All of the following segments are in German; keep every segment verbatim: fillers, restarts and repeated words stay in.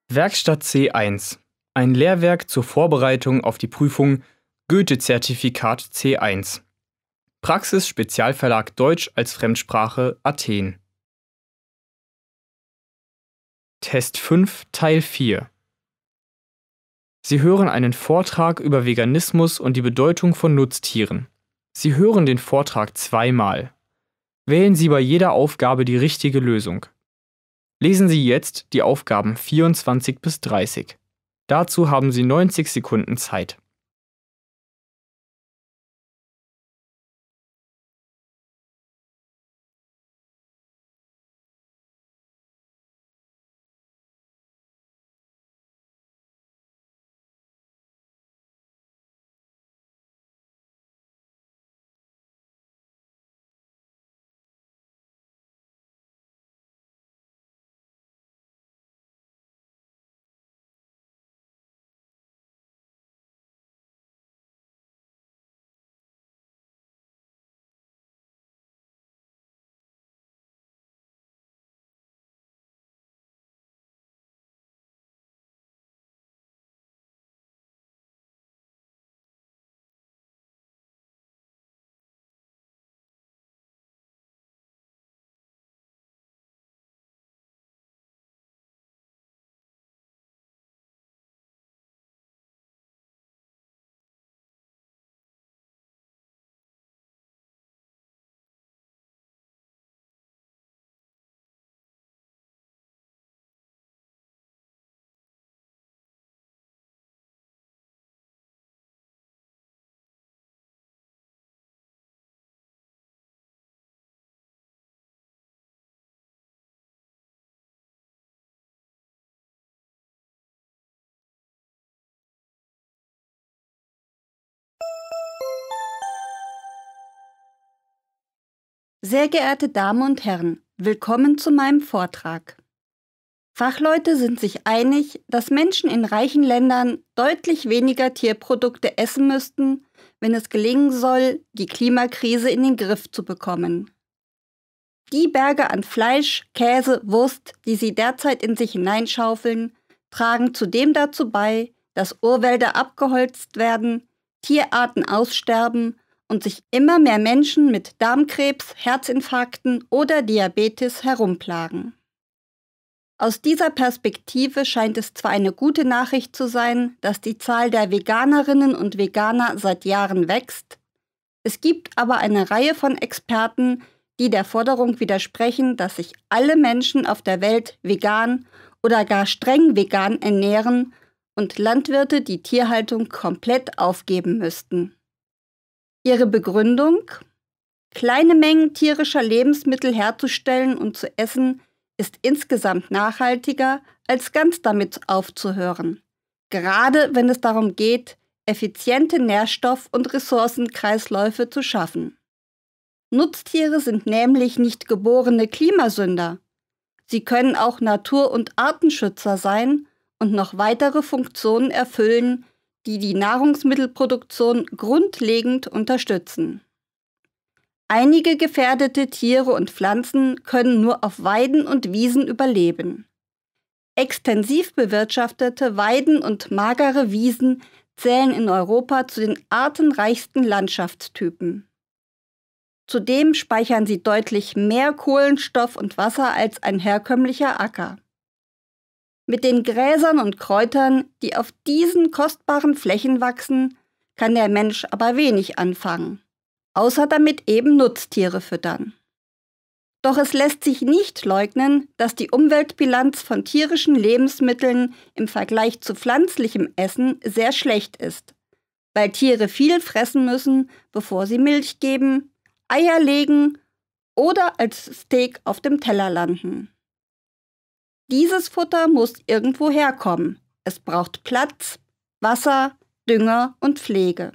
Werkstatt C eins. Ein Lehrwerk zur Vorbereitung auf die Prüfung Goethe-Zertifikat C eins. Praxis Spezialverlag Deutsch als Fremdsprache Athen. Test fünf Teil vier. Sie hören einen Vortrag über Veganismus und die Bedeutung von Nutztieren. Sie hören den Vortrag zweimal. Wählen Sie bei jeder Aufgabe die richtige Lösung. Lesen Sie jetzt die Aufgaben vierundzwanzig bis dreißig. Dazu haben Sie neunzig Sekunden Zeit. Sehr geehrte Damen und Herren, willkommen zu meinem Vortrag. Fachleute sind sich einig, dass Menschen in reichen Ländern deutlich weniger Tierprodukte essen müssten, wenn es gelingen soll, die Klimakrise in den Griff zu bekommen. Die Berge an Fleisch, Käse, Wurst, die sie derzeit in sich hineinschaufeln, tragen zudem dazu bei, dass Urwälder abgeholzt werden, Tierarten aussterben und sich immer mehr Menschen mit Darmkrebs, Herzinfarkten oder Diabetes herumplagen. Aus dieser Perspektive scheint es zwar eine gute Nachricht zu sein, dass die Zahl der Veganerinnen und Veganer seit Jahren wächst, es gibt aber eine Reihe von Experten, die der Forderung widersprechen, dass sich alle Menschen auf der Welt vegan oder gar streng vegan ernähren und Landwirte die Tierhaltung komplett aufgeben müssten. Ihre Begründung? Kleine Mengen tierischer Lebensmittel herzustellen und zu essen, ist insgesamt nachhaltiger, als ganz damit aufzuhören. Gerade wenn es darum geht, effiziente Nährstoff- und Ressourcenkreisläufe zu schaffen. Nutztiere sind nämlich nicht geborene Klimasünder. Sie können auch Natur- und Artenschützer sein und noch weitere Funktionen erfüllen, die die Nahrungsmittelproduktion grundlegend unterstützen. Einige gefährdete Tiere und Pflanzen können nur auf Weiden und Wiesen überleben. Extensiv bewirtschaftete Weiden und magere Wiesen zählen in Europa zu den artenreichsten Landschaftstypen. Zudem speichern sie deutlich mehr Kohlenstoff und Wasser als ein herkömmlicher Acker. Mit den Gräsern und Kräutern, die auf diesen kostbaren Flächen wachsen, kann der Mensch aber wenig anfangen, außer damit eben Nutztiere füttern. Doch es lässt sich nicht leugnen, dass die Umweltbilanz von tierischen Lebensmitteln im Vergleich zu pflanzlichem Essen sehr schlecht ist, weil Tiere viel fressen müssen, bevor sie Milch geben, Eier legen oder als Steak auf dem Teller landen. Dieses Futter muss irgendwo herkommen. Es braucht Platz, Wasser, Dünger und Pflege.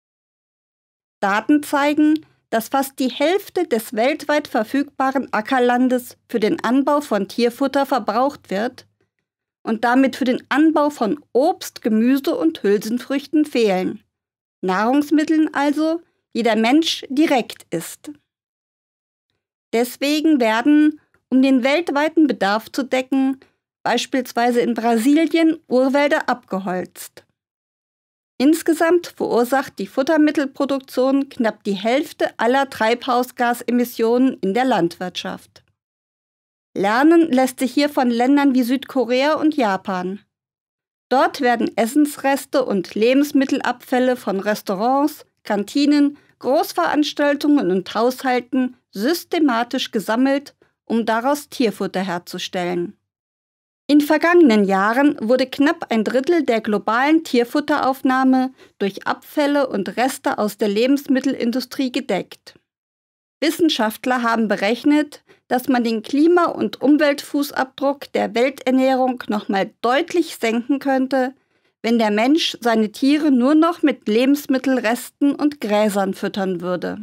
Daten zeigen, dass fast die Hälfte des weltweit verfügbaren Ackerlandes für den Anbau von Tierfutter verbraucht wird und damit für den Anbau von Obst, Gemüse und Hülsenfrüchten fehlen. Nahrungsmitteln also, die der Mensch direkt isst. Deswegen werden, um den weltweiten Bedarf zu decken, beispielsweise in Brasilien, Urwälder abgeholzt. Insgesamt verursacht die Futtermittelproduktion knapp die Hälfte aller Treibhausgasemissionen in der Landwirtschaft. Lernen lässt sich hier von Ländern wie Südkorea und Japan. Dort werden Essensreste und Lebensmittelabfälle von Restaurants, Kantinen, Großveranstaltungen und Haushalten systematisch gesammelt, um daraus Tierfutter herzustellen. In vergangenen Jahren wurde knapp ein Drittel der globalen Tierfutteraufnahme durch Abfälle und Reste aus der Lebensmittelindustrie gedeckt. Wissenschaftler haben berechnet, dass man den Klima- und Umweltfußabdruck der Welternährung nochmal deutlich senken könnte, wenn der Mensch seine Tiere nur noch mit Lebensmittelresten und Gräsern füttern würde.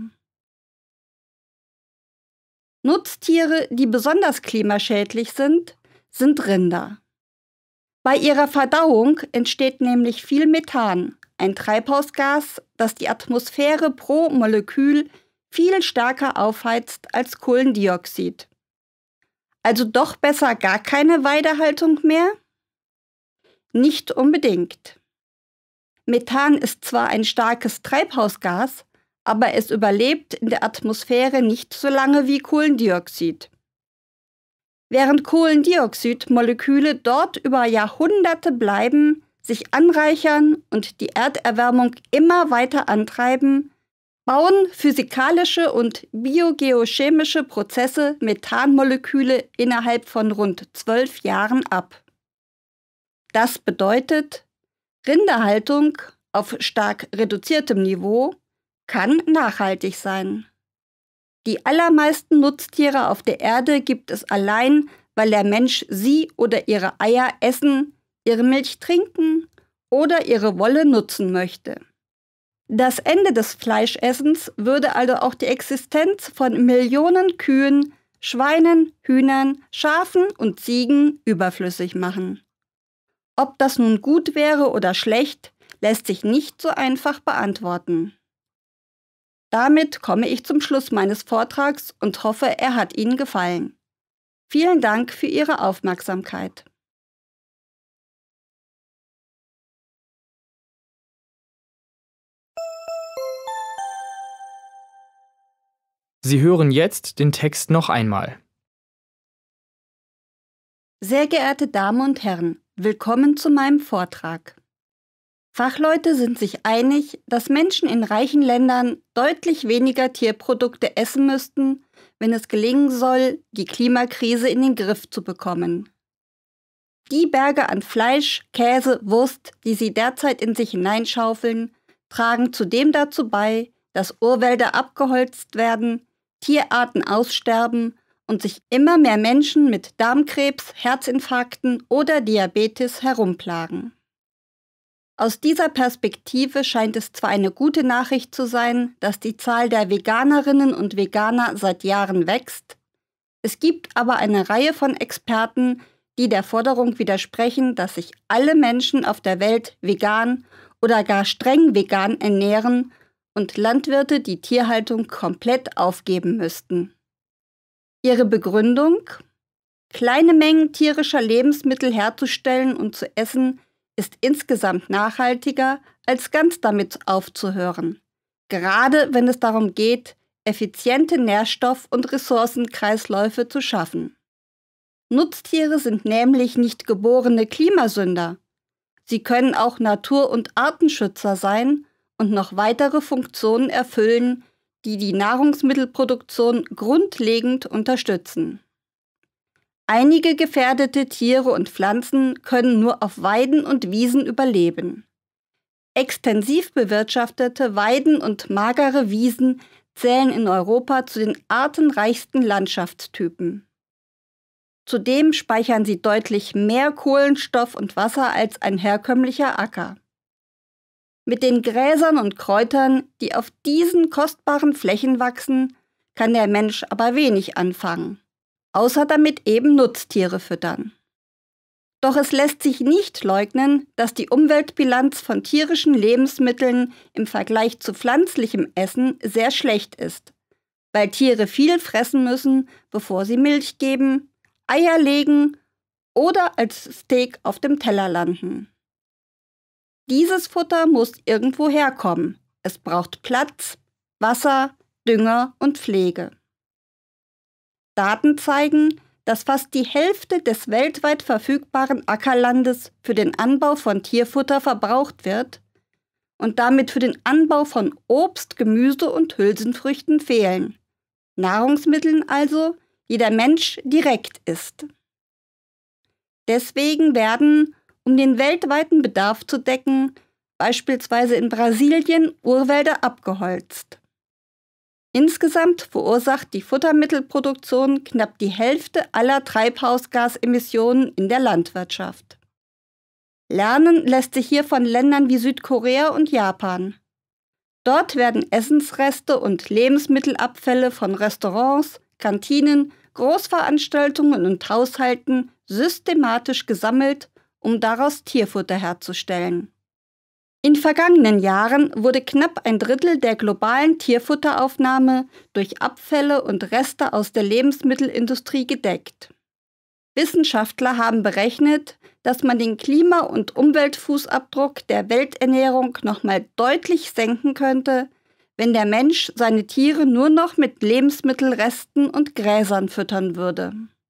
Nutztiere, die besonders klimaschädlich sind, sind Rinder. Bei ihrer Verdauung entsteht nämlich viel Methan, ein Treibhausgas, das die Atmosphäre pro Molekül viel stärker aufheizt als Kohlendioxid. Also doch besser gar keine Weidehaltung mehr? Nicht unbedingt. Methan ist zwar ein starkes Treibhausgas, aber es überlebt in der Atmosphäre nicht so lange wie Kohlendioxid. Während Kohlendioxidmoleküle dort über Jahrhunderte bleiben, sich anreichern und die Erderwärmung immer weiter antreiben, bauen physikalische und biogeochemische Prozesse Methanmoleküle innerhalb von rund zwölf Jahren ab. Das bedeutet, Rinderhaltung auf stark reduziertem Niveau kann nachhaltig sein. Die allermeisten Nutztiere auf der Erde gibt es allein, weil der Mensch sie oder ihre Eier essen, ihre Milch trinken oder ihre Wolle nutzen möchte. Das Ende des Fleischessens würde also auch die Existenz von Millionen Kühen, Schweinen, Hühnern, Schafen und Ziegen überflüssig machen. Ob das nun gut wäre oder schlecht, lässt sich nicht so einfach beantworten. Damit komme ich zum Schluss meines Vortrags und hoffe, er hat Ihnen gefallen. Vielen Dank für Ihre Aufmerksamkeit. Sie hören jetzt den Text noch einmal. Sehr geehrte Damen und Herren, willkommen zu meinem Vortrag. Fachleute sind sich einig, dass Menschen in reichen Ländern deutlich weniger Tierprodukte essen müssten, wenn es gelingen soll, die Klimakrise in den Griff zu bekommen. Die Berge an Fleisch, Käse, Wurst, die sie derzeit in sich hineinschaufeln, tragen zudem dazu bei, dass Urwälder abgeholzt werden, Tierarten aussterben und sich immer mehr Menschen mit Darmkrebs, Herzinfarkten oder Diabetes herumplagen. Aus dieser Perspektive scheint es zwar eine gute Nachricht zu sein, dass die Zahl der Veganerinnen und Veganer seit Jahren wächst, es gibt aber eine Reihe von Experten, die der Forderung widersprechen, dass sich alle Menschen auf der Welt vegan oder gar streng vegan ernähren und Landwirte die Tierhaltung komplett aufgeben müssten. Ihre Begründung? Kleine Mengen tierischer Lebensmittel herzustellen und zu essen, ist insgesamt nachhaltiger, als ganz damit aufzuhören, gerade wenn es darum geht, effiziente Nährstoff- und Ressourcenkreisläufe zu schaffen. Nutztiere sind nämlich nicht geborene Klimasünder. Sie können auch Natur- und Artenschützer sein und noch weitere Funktionen erfüllen, die die Nahrungsmittelproduktion grundlegend unterstützen. Einige gefährdete Tiere und Pflanzen können nur auf Weiden und Wiesen überleben. Extensiv bewirtschaftete Weiden und magere Wiesen zählen in Europa zu den artenreichsten Landschaftstypen. Zudem speichern sie deutlich mehr Kohlenstoff und Wasser als ein herkömmlicher Acker. Mit den Gräsern und Kräutern, die auf diesen kostbaren Flächen wachsen, kann der Mensch aber wenig anfangen, außer damit eben Nutztiere füttern. Doch es lässt sich nicht leugnen, dass die Umweltbilanz von tierischen Lebensmitteln im Vergleich zu pflanzlichem Essen sehr schlecht ist, weil Tiere viel fressen müssen, bevor sie Milch geben, Eier legen oder als Steak auf dem Teller landen. Dieses Futter muss irgendwo herkommen. Es braucht Platz, Wasser, Dünger und Pflege. Daten zeigen, dass fast die Hälfte des weltweit verfügbaren Ackerlandes für den Anbau von Tierfutter verbraucht wird und damit für den Anbau von Obst, Gemüse und Hülsenfrüchten fehlen. Nahrungsmitteln also, die der Mensch direkt isst. Deswegen werden, um den weltweiten Bedarf zu decken, beispielsweise in Brasilien Urwälder abgeholzt. Insgesamt verursacht die Futtermittelproduktion knapp die Hälfte aller Treibhausgasemissionen in der Landwirtschaft. Lernen lässt sich hier von Ländern wie Südkorea und Japan. Dort werden Essensreste und Lebensmittelabfälle von Restaurants, Kantinen, Großveranstaltungen und Haushalten systematisch gesammelt, um daraus Tierfutter herzustellen. In vergangenen Jahren wurde knapp ein Drittel der globalen Tierfutteraufnahme durch Abfälle und Reste aus der Lebensmittelindustrie gedeckt. Wissenschaftler haben berechnet, dass man den Klima- und Umweltfußabdruck der Welternährung nochmal deutlich senken könnte, wenn der Mensch seine Tiere nur noch mit Lebensmittelresten und Gräsern füttern würde.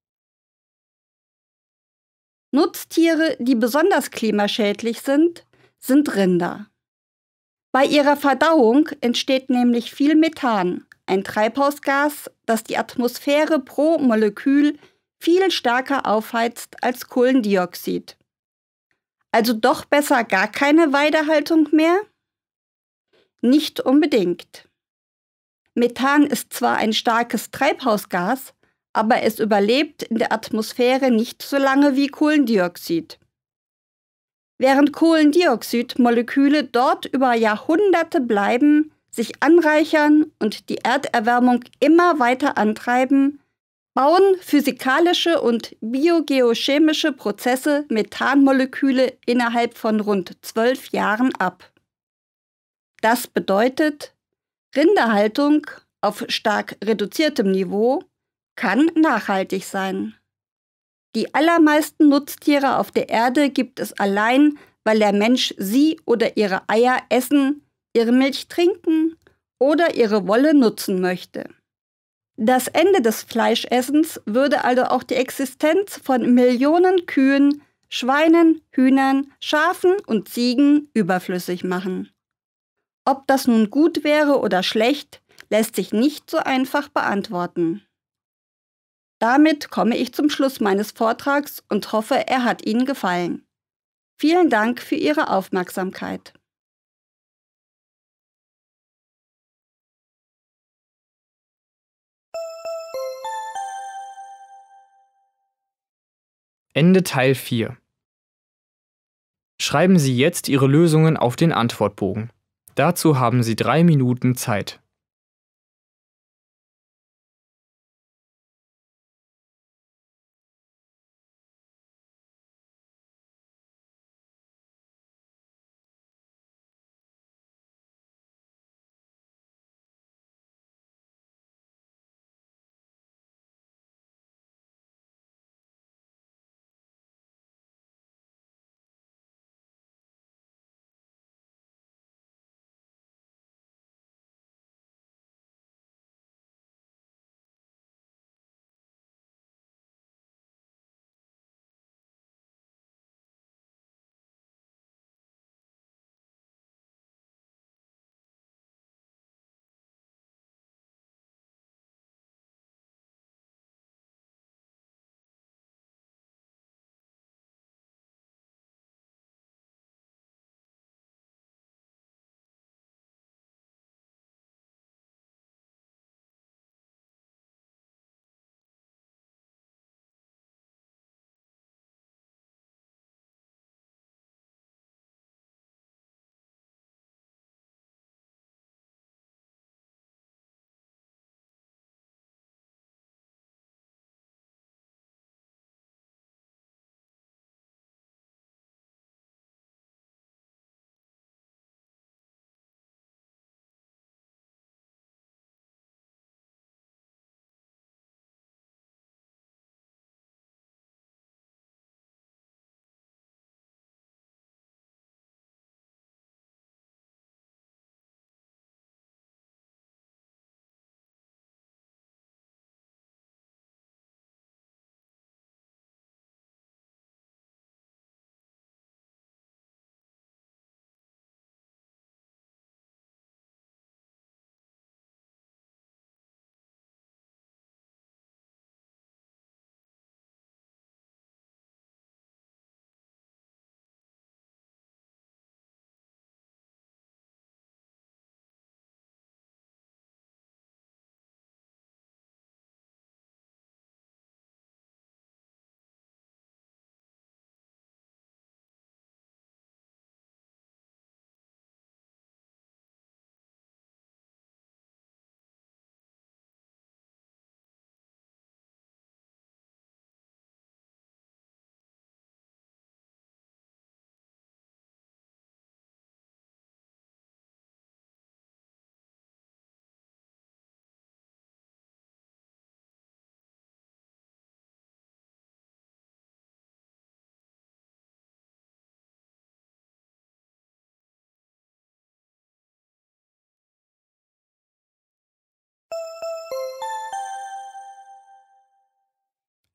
Nutztiere, die besonders klimaschädlich sind, sind Rinder. Bei ihrer Verdauung entsteht nämlich viel Methan, ein Treibhausgas, das die Atmosphäre pro Molekül viel stärker aufheizt als Kohlendioxid. Also doch besser gar keine Weidehaltung mehr? Nicht unbedingt. Methan ist zwar ein starkes Treibhausgas, aber es überlebt in der Atmosphäre nicht so lange wie Kohlendioxid. Während Kohlendioxidmoleküle dort über Jahrhunderte bleiben, sich anreichern und die Erderwärmung immer weiter antreiben, bauen physikalische und biogeochemische Prozesse Methanmoleküle innerhalb von rund zwölf Jahren ab. Das bedeutet, Rinderhaltung auf stark reduziertem Niveau kann nachhaltig sein. Die allermeisten Nutztiere auf der Erde gibt es allein, weil der Mensch sie oder ihre Eier essen, ihre Milch trinken oder ihre Wolle nutzen möchte. Das Ende des Fleischessens würde also auch die Existenz von Millionen Kühen, Schweinen, Hühnern, Schafen und Ziegen überflüssig machen. Ob das nun gut wäre oder schlecht, lässt sich nicht so einfach beantworten. Damit komme ich zum Schluss meines Vortrags und hoffe, er hat Ihnen gefallen. Vielen Dank für Ihre Aufmerksamkeit. Ende Teil vier. Schreiben Sie jetzt Ihre Lösungen auf den Antwortbogen. Dazu haben Sie drei Minuten Zeit.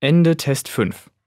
Ende Test fünf.